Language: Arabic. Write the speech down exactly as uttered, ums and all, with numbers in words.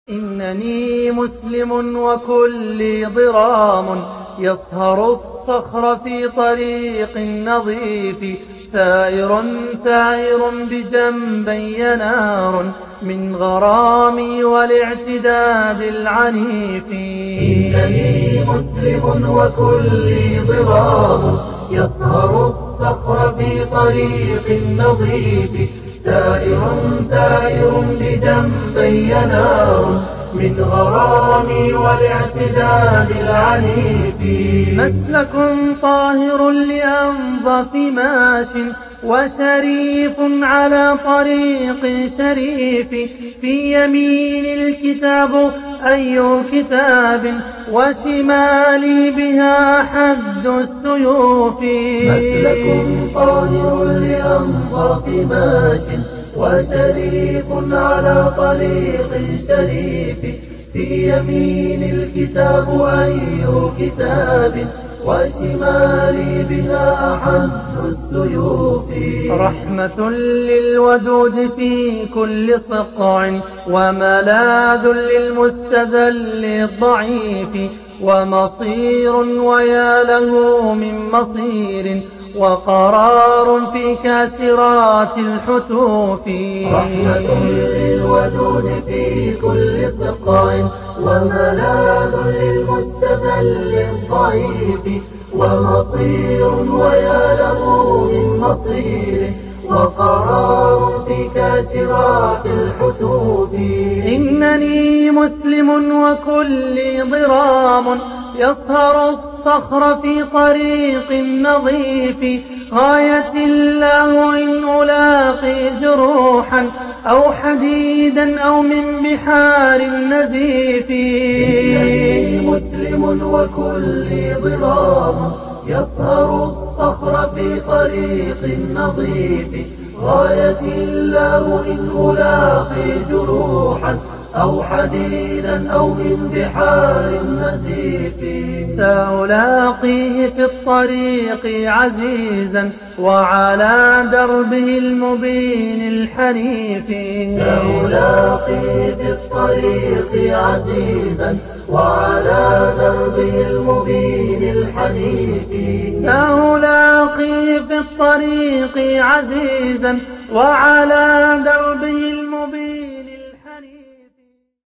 إنني مسلم وكلي ضرام يصهر الصخر في طريق نظيف ثائر ثائر بجنبي نار من غرامي والاعتداد العنيف. إنني مسلم وكلي ضرام يصهر الصخر في طريق نظيف ثائر ثائر بجنبي نار من غرامي والاعتداد العنيف. مسلك طاهر لأنظف ماش وشريف على طريق شريف في يمين الكتاب أي كتاب وشمالي بها حد السيوف. مسلك طاهر لأنظف ماش وشريف على طريق شريف في يمين الكتاب أي كتاب والشمال بها أحد السيوف. رحمة للودود في كل صقع وملاذ للمستذل الضعيف ومصير ويا له من مصير وقرار في كاشرات الحتوف. رحمة للودود في كل صقع وملاذ للمستذل الضعيف ومصير ويا له من مصير وقرار في كاشرات الحتوف. إنني مسلم وكلي ضرام يصهر الصخر في طريق نظيف غاية الله إن ألاقي جروحا أو حديدا أو من بحار النزيف. إنني مسلم وكلي ضرام يصهر الصخر في طريق نظيف غاية الله إن ألاقي جروحا أو حديدا أو من بحار النزيف. سألاقيه في الطريق عزيزا وعلى دربه المبين الحنيف. سألاقيه في الطريق عزيزا وعلى دربه المبين الحنيف. سألاقيه في الطريق عزيزا وعلى دربه